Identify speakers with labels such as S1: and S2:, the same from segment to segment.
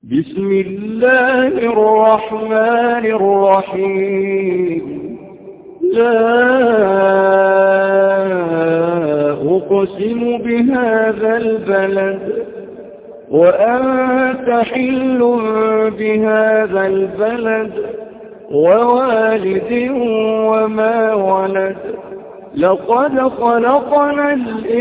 S1: بسم الله الرحمن الرحيم. لا أقسم بهذا البلد وأنت حل بهذا البلد ووالد وما ولد. لقد خلقنا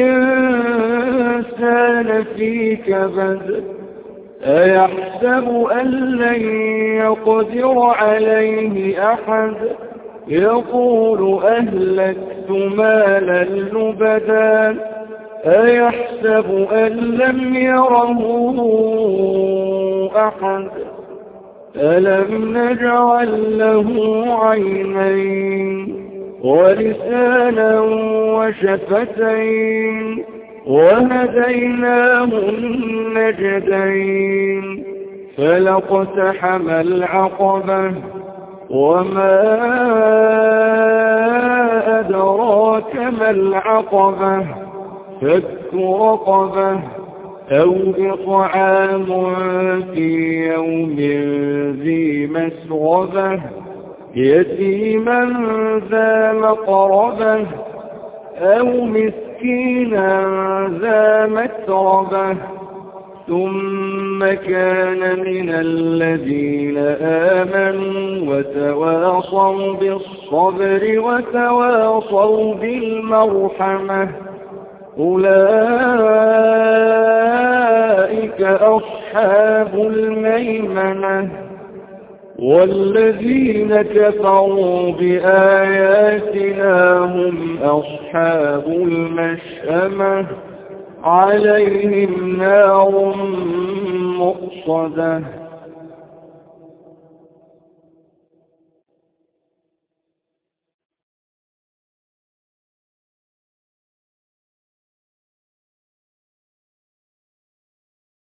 S1: الإنسان في كبد. أيحسب أن لن يقدر عليه أحد. يقول أهلكت مالا لبدا. أيحسب أن لم يره أحد. ألم نجعل له عينين ولسانا وشفتين وهديناه النجدين. فلاقتحم العقبة وما أدراك ما العقبة. فك رقبة أو إطعام في يوم ذي مسغبة يتيما ذا مقربة أو مسكينا ذا متربة. ثم كان من الذين آمنوا وتواصوا بالصبر وتواصوا بالمرحمة. أولئك أصحاب الميمنة. والذين كفروا بآياتنا هم أصحاب المشأمة. عليهم نار مؤصدة.